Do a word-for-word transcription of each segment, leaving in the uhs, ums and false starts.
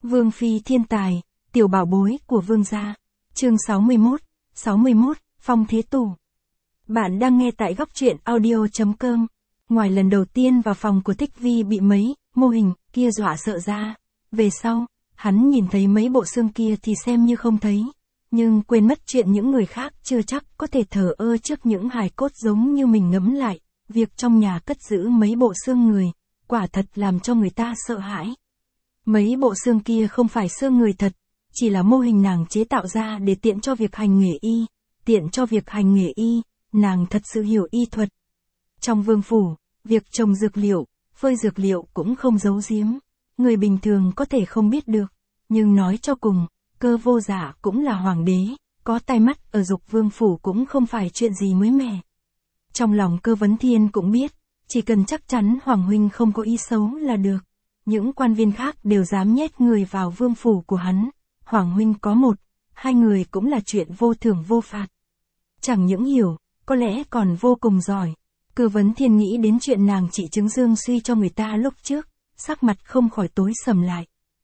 Vương phi thiên tài, tiểu bảo bối của vương gia. Chương sáu mươi mốt, sáu mươi mốt, Phong Thế Tù. Bạn đang nghe tại góc truyện audio chấm com. Ngoài lần đầu tiên vào phòng của Thích Vi bị mấy mô hình kia dọa sợ ra, về sau, hắn nhìn thấy mấy bộ xương kia thì xem như không thấy, nhưng quên mất chuyện những người khác chưa chắc có thể thờ ơ trước những hài cốt giống như mình. Ngẫm lại, việc trong nhà cất giữ mấy bộ xương người, quả thật làm cho người ta sợ hãi. Mấy bộ xương kia không phải xương người thật, chỉ là mô hình nàng chế tạo ra để tiện cho việc hành nghề y, tiện cho việc hành nghề y, nàng thật sự hiểu y thuật. Trong vương phủ, việc trồng dược liệu, phơi dược liệu cũng không giấu giếm, người bình thường có thể không biết được, nhưng nói cho cùng, Cơ Vô Dạ cũng là hoàng đế, có tai mắt ở Dục Vương phủ cũng không phải chuyện gì mới mẻ. Trong lòng Cơ Vấn Thiên cũng biết, chỉ cần chắc chắn hoàng huynh không có ý xấu là được. Những quan viên khác đều dám nhét người vào vương phủ của hắn, hoàng huynh có một, hai người cũng là chuyện vô thưởng vô phạt. Chẳng những hiểu, có lẽ còn vô cùng giỏi. Cơ Vấn Thiên nghĩ đến chuyện nàng trị chứng dương suy cho người ta lúc trước, sắc mặt không khỏi tối sầm lại.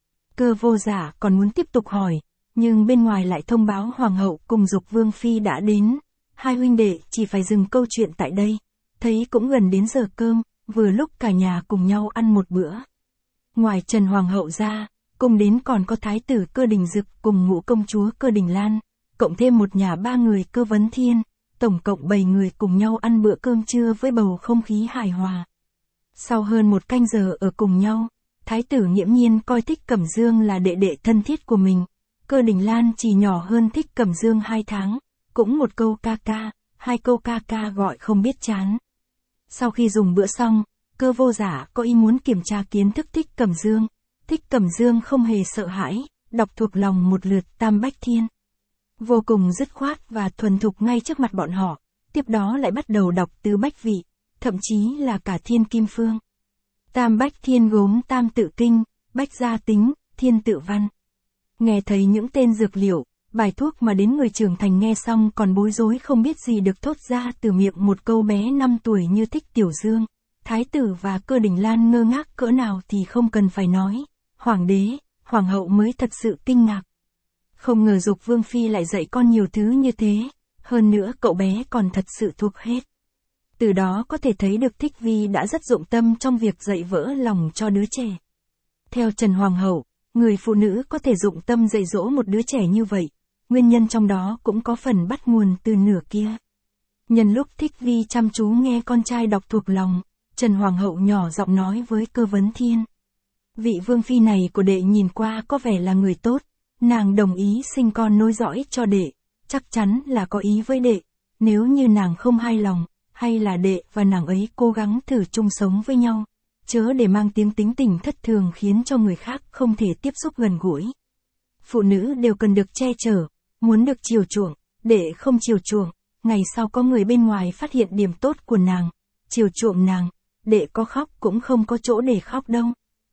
Cơ Vô Dạ còn muốn tiếp tục hỏi, nhưng bên ngoài lại thông báo hoàng hậu cùng Dục Vương phi đã đến. Hai huynh đệ chỉ phải dừng câu chuyện tại đây, thấy cũng gần đến giờ cơm, vừa lúc cả nhà cùng nhau ăn một bữa. Ngoài Trần Hoàng hậu ra, cùng đến còn có thái tử Cơ Đình Dực cùng ngũ công chúa Cơ Đình Lan, cộng thêm một nhà ba người Cơ Vấn Thiên, tổng cộng bảy người cùng nhau ăn bữa cơm trưa với bầu không khí hài hòa. Sau hơn một canh giờ ở cùng nhau, thái tử nghiễm nhiên coi Thích Cẩm Dương là đệ đệ thân thiết của mình. Cơ Đình Lan chỉ nhỏ hơn Thích Cẩm Dương hai tháng, cũng một câu ca ca, hai câu ca ca gọi không biết chán. Sau khi dùng bữa xong, Cơ Vô Dạ có ý muốn kiểm tra kiến thức Thích Cẩm Dương. Thích Cẩm Dương không hề sợ hãi, đọc thuộc lòng một lượt Tam Bách Thiên. Vô cùng dứt khoát và thuần thục ngay trước mặt bọn họ, tiếp đó lại bắt đầu đọc Tứ Bách Vị, thậm chí là cả Thiên Kim Phương. Tam Bách Thiên gốm Tam Tự Kinh, Bách Gia Tính, Thiên Tự Văn. Nghe thấy những tên dược liệu, bài thuốc mà đến người trưởng thành nghe xong còn bối rối không biết gì được thốt ra từ miệng một câu bé năm tuổi như Thích Tiểu Dương. Thái tử và Cơ Đình Lan ngơ ngác cỡ nào thì không cần phải nói, hoàng đế, hoàng hậu mới thật sự kinh ngạc. Không ngờ Dục Vương phi lại dạy con nhiều thứ như thế, hơn nữa cậu bé còn thật sự thuộc hết. Từ đó có thể thấy được Thích Vi đã rất dụng tâm trong việc dạy vỡ lòng cho đứa trẻ. Theo Trần Hoàng hậu, người phụ nữ có thể dụng tâm dạy dỗ một đứa trẻ như vậy, nguyên nhân trong đó cũng có phần bắt nguồn từ nửa kia. Nhân lúc Thích Vi chăm chú nghe con trai đọc thuộc lòng, Trần Hoàng hậu nhỏ giọng nói với Cơ Vấn Thiên. Vị vương phi này của đệ nhìn qua có vẻ là người tốt, nàng đồng ý sinh con nối dõi cho đệ, chắc chắn là có ý với đệ, nếu như nàng không hài lòng, hay là đệ và nàng ấy cố gắng thử chung sống với nhau, chớ để mang tiếng tính tình thất thường khiến cho người khác không thể tiếp xúc gần gũi. Phụ nữ đều cần được che chở, muốn được chiều chuộng, đệ không chiều chuộng, ngày sau có người bên ngoài phát hiện điểm tốt của nàng, chiều chuộng nàng, đệ có khóc cũng không có chỗ để khóc đâu.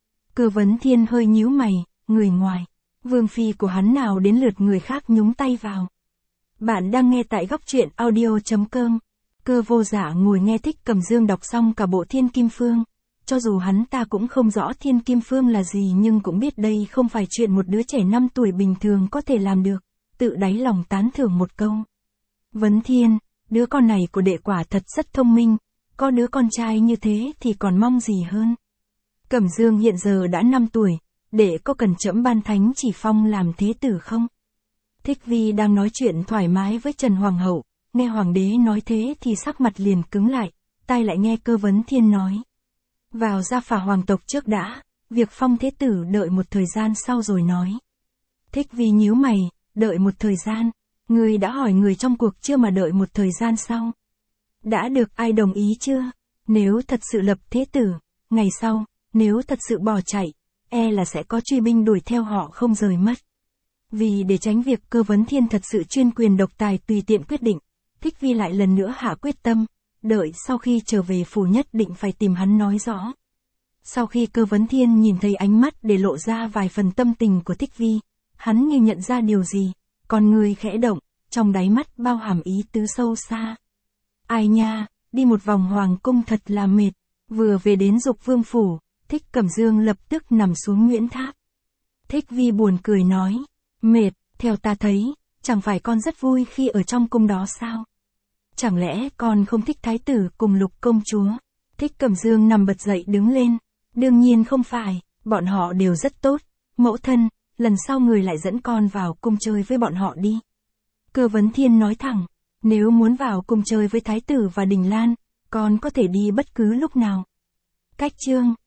Cơ Vấn Thiên hơi nhíu mày, người ngoài, vương phi của hắn nào đến lượt người khác nhúng tay vào. Bạn đang nghe tại góc truyện audio chấm com. Cơ Vô Dạ ngồi nghe Thích Cẩm Dương đọc xong cả bộ Thiên Kim Phương. Cho dù hắn ta cũng không rõ Thiên Kim Phương là gì nhưng cũng biết đây không phải chuyện một đứa trẻ năm tuổi bình thường có thể làm được, tự đáy lòng tán thưởng một câu. Vấn Thiên, đứa con này của đệ quả thật rất thông minh, có đứa con trai như thế thì còn mong gì hơn. Cẩm Dương hiện giờ đã năm tuổi, đệ có cần trẫm ban thánh chỉ phong làm thế tử không? Thích Vi đang nói chuyện thoải mái với Trần Hoàng hậu, nghe hoàng đế nói thế thì sắc mặt liền cứng lại, tai lại nghe Cơ Vấn Thiên nói. Vào gia phả hoàng tộc trước đã, việc phong thế tử đợi một thời gian sau rồi nói. Thích Vi nhíu mày, đợi một thời gian, người đã hỏi người trong cuộc chưa mà đợi một thời gian sau. Đã được ai đồng ý chưa? Nếu thật sự lập thế tử, ngày sau, nếu thật sự bỏ chạy, e là sẽ có truy binh đuổi theo họ không rời mất. Vì để tránh việc Cơ Vấn Thiên thật sự chuyên quyền độc tài tùy tiện quyết định, Thích Vi lại lần nữa hạ quyết tâm, đợi sau khi trở về phủ nhất định phải tìm hắn nói rõ. Sau khi Cơ Vấn Thiên nhìn thấy ánh mắt để lộ ra vài phần tâm tình của Thích Vi, hắn như nhận ra điều gì, con người khẽ động, trong đáy mắt bao hàm ý tứ sâu xa. Ai nha, đi một vòng hoàng cung thật là mệt, vừa về đến Dục Vương phủ, Thích Cẩm Dương lập tức nằm xuống Nguyễn Tháp. Thích Vi buồn cười nói. Mệt, theo ta thấy, chẳng phải con rất vui khi ở trong cung đó sao? Chẳng lẽ con không thích thái tử cùng Lục công chúa? Thích Cẩm Dương nằm bật dậy đứng lên. Đương nhiên không phải, bọn họ đều rất tốt. Mẫu thân, lần sau người lại dẫn con vào cung chơi với bọn họ đi. Cơ Vấn Thiên nói thẳng, nếu muốn vào cung chơi với thái tử và Đình Lan, con có thể đi bất cứ lúc nào. Cách chương